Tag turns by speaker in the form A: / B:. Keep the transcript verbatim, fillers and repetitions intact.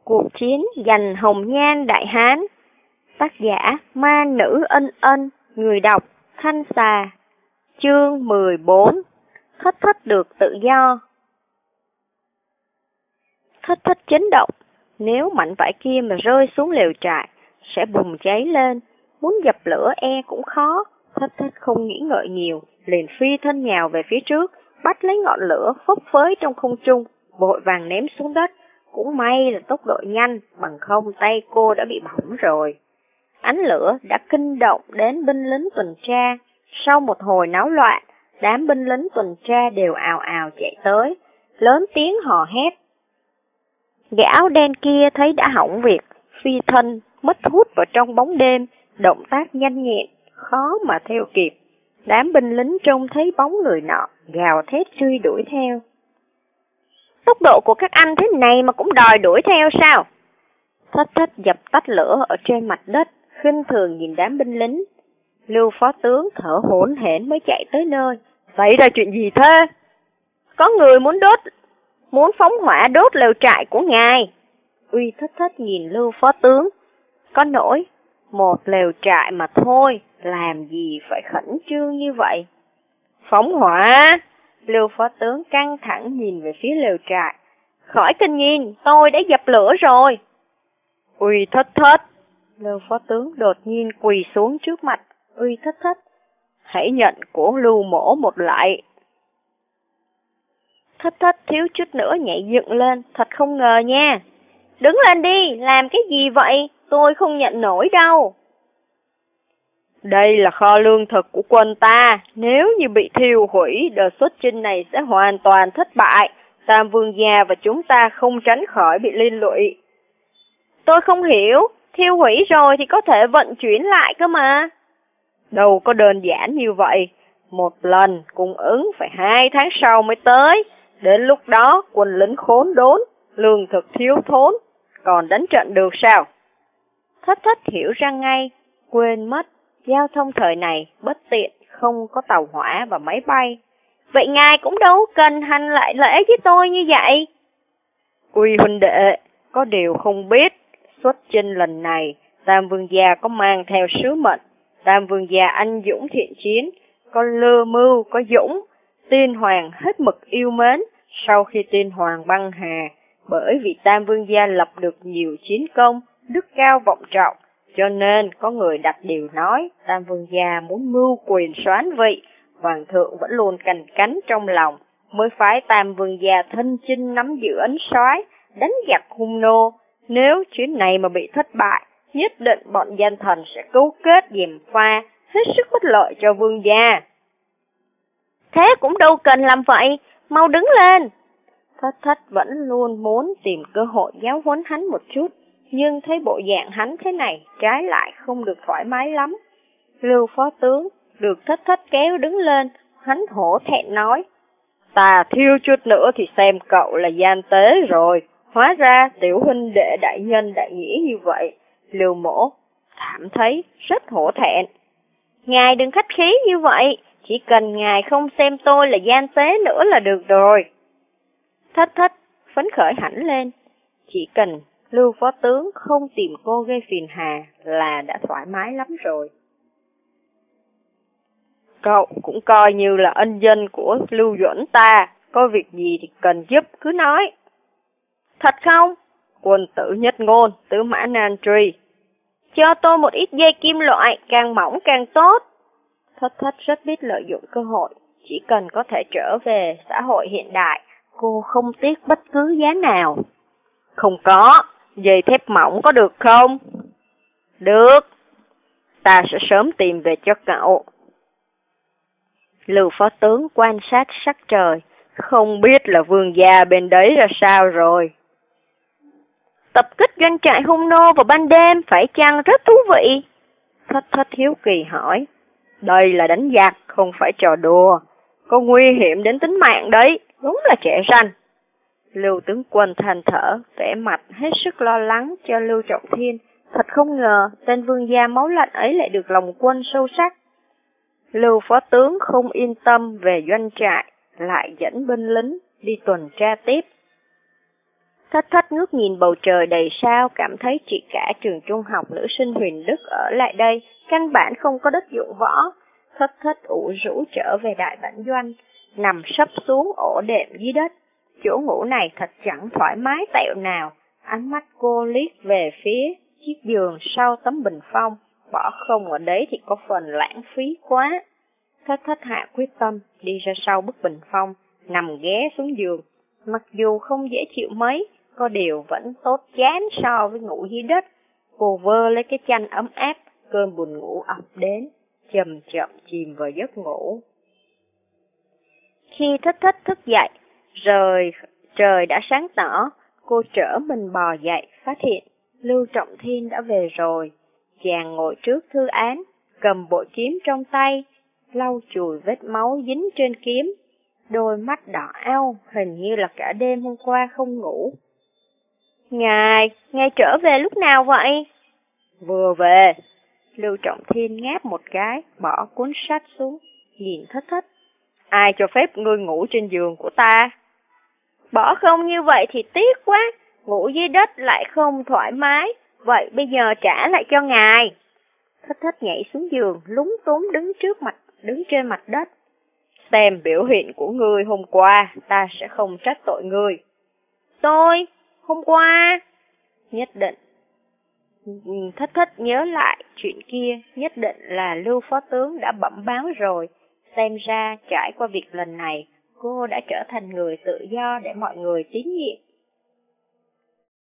A: Cuộc chiến giành hồng nhan Đại Hán. Tác giả Ma Nữ Ân Ân. Người đọc Thanh Xà. Chương mười bốn. Thất thất được tự do. Thất thất chấn động. Nếu mảnh vải kia mà rơi xuống lều trại, sẽ bùng cháy lên. Muốn dập lửa e cũng khó. Thất thất không nghĩ ngợi nhiều, liền phi thân nhào về phía trước, bắt lấy ngọn lửa phấp phới trong không trung, vội vàng ném xuống đất. Cũng may là tốc độ nhanh, bằng không tay cô đã bị bỏng rồi. Ánh lửa đã kinh động đến binh lính tuần tra. Sau một hồi náo loạn, đám binh lính tuần tra đều ào ào chạy tới, lớn tiếng hò hét. Gã áo đen kia thấy đã hỏng việc, phi thân, mất hút vào trong bóng đêm, động tác nhanh nhẹn, khó mà theo kịp. Đám binh lính trông thấy bóng người nọ, gào thét truy đuổi theo. Tốc độ của các anh thế này mà cũng đòi đuổi theo sao? Thất thất dập tắt lửa ở trên mặt đất, khinh thường nhìn đám binh lính. Lưu phó tướng thở hổn hển mới chạy tới nơi. Xảy ra chuyện gì thế? Có người muốn đốt, muốn phóng hỏa đốt lều trại của ngài. Uy thất thất nhìn Lưu phó tướng. Có nỗi, một lều trại mà thôi, làm gì phải khẩn trương như vậy? Phóng hỏa? Lưu phó tướng căng thẳng nhìn về phía lều trại. Khỏi cần nhìn, tôi đã dập lửa rồi. Uy thất thất. Lưu phó tướng đột nhiên quỳ xuống trước mặt Uy thất thất. Hãy nhận của Lưu mổ một lại. Thất thất thiếu chút nữa nhảy dựng lên, thật không ngờ nha. Đứng lên đi, làm cái gì vậy? Tôi không nhận nổi đâu. Đây là kho lương thực của quân ta, nếu như bị thiêu hủy, đợt xuất chinh này sẽ hoàn toàn thất bại. Tam vương gia và chúng ta không tránh khỏi bị liên lụy. Tôi không hiểu, thiêu hủy rồi thì có thể vận chuyển lại cơ mà. Đâu có đơn giản như vậy, một lần cung ứng phải hai tháng sau mới tới. Đến lúc đó quân lính khốn đốn, lương thực thiếu thốn, còn đánh trận được sao? Thất thất hiểu ra ngay, quên mất. Giao thông thời này bất tiện, không có tàu hỏa và máy bay. Vậy ngài cũng đâu cần hành lại lễ với tôi như vậy. Uy huynh đệ, có điều không biết, xuất chinh lần này, Tam vương gia có mang theo sứ mệnh. Tam vương gia anh dũng thiện chiến, có lơ mưu, có dũng. Tiên hoàng hết mực yêu mến, sau khi tiên hoàng băng hà, bởi vì Tam vương gia lập được nhiều chiến công, đức cao vọng trọng. Cho nên có người đặt điều nói Tam vương gia muốn mưu quyền soán vị, hoàng thượng vẫn luôn canh cánh trong lòng, mới phái Tam vương gia thân chinh nắm giữ ấn soái, đánh giặc hung nô. Nếu chuyến này mà bị thất bại, nhất định bọn gian thần sẽ cấu kết gièm pha, hết sức bất lợi cho vương gia. Thế cũng đâu cần làm vậy, mau đứng lên. Thất thất vẫn luôn muốn tìm cơ hội giáo huấn hắn một chút, nhưng thấy bộ dạng hắn thế này, trái lại không được thoải mái lắm. Lưu phó tướng được thất thất kéo đứng lên, hắn hổ thẹn nói. Ta thiêu chút nữa thì xem cậu là gian tế rồi, hóa ra tiểu huynh đệ đại nhân đại nghĩa như vậy. Lưu mổ cảm thấy rất hổ thẹn. Ngài đừng khách khí như vậy, chỉ cần ngài không xem tôi là gian tế nữa là được rồi. Thất thất phấn khởi hẳn lên, chỉ cần Lưu phó tướng không tìm cô gây phiền hà là đã thoải mái lắm rồi. Cậu cũng coi như là ân nhân của Lưu Duẩn ta, có việc gì thì cần giúp cứ nói. Thật không? Quân tử nhất ngôn, tứ mã nan truy. Cho tôi một ít dây kim loại, càng mỏng càng tốt. Thất thất rất biết lợi dụng cơ hội, chỉ cần có thể trở về xã hội hiện đại, cô không tiếc bất cứ giá nào. Không có, dây thép mỏng có được không? Được, ta sẽ sớm tìm về cho cậu. Lưu phó tướng quan sát sắc trời, không biết là vương gia bên đấy ra sao rồi. Tập kích doanh trại hung nô vào ban đêm phải chăng rất thú vị? Thất thất hiếu kỳ hỏi. Đây là đánh giặc, không phải trò đùa, có nguy hiểm đến tính mạng đấy, đúng là trẻ ranh. Lưu tướng quân than thở, vẻ mặt hết sức lo lắng cho Lưu Trọng Thiên. Thật không ngờ, tên vương gia máu lạnh ấy lại được lòng quân sâu sắc. Lưu phó tướng không yên tâm về doanh trại, lại dẫn binh lính đi tuần tra tiếp. Thất thất ngước nhìn bầu trời đầy sao, cảm thấy chỉ cả trường trung học nữ sinh Huyền Đức ở lại đây, căn bản không có đất dụng võ. Thất thất ủ rũ trở về đại bản doanh, nằm sấp xuống ổ đệm dưới đất. Chỗ ngủ này thật chẳng thoải mái tẹo nào. Ánh mắt cô liếc về phía chiếc giường sau tấm bình phong, bỏ không ở đấy thì có phần lãng phí quá. Thất thất hạ quyết tâm, đi ra sau bức bình phong, nằm ghé xuống giường. Mặc dù không dễ chịu mấy, có điều vẫn tốt chán so với ngủ dưới đất. Cô vơ lấy cái chăn ấm áp, cơn buồn ngủ ập đến, chậm chậm chìm vào giấc ngủ. Khi thất thất thức dậy, rồi trời đã sáng tỏ, cô trở mình bò dậy, phát hiện Lưu Trọng Thiên đã về rồi. Chàng ngồi trước thư án, cầm bội kiếm trong tay, lau chùi vết máu dính trên kiếm. Đôi mắt đỏ ao, hình như là cả đêm hôm qua không ngủ. Ngài, ngài trở về lúc nào vậy? Vừa về. Lưu Trọng Thiên ngáp một cái, bỏ cuốn sách xuống, nhìn thất thất. Ai cho phép ngươi ngủ trên giường của ta? Bỏ không như vậy thì tiếc quá, ngủ dưới đất lại không thoải mái, vậy bây giờ trả lại cho ngài. Thất thất nhảy xuống giường, lúng túng đứng trước mặt, đứng trên mặt đất. Xem biểu hiện của ngươi hôm qua, ta sẽ không trách tội ngươi. Tôi, hôm qua, nhất định. Thất thất nhớ lại chuyện kia, nhất định là Lưu Phó Tướng đã bẩm báo rồi. Xem ra trải qua việc lần này, cô đã trở thành người tự do để mọi người tín nhiệm.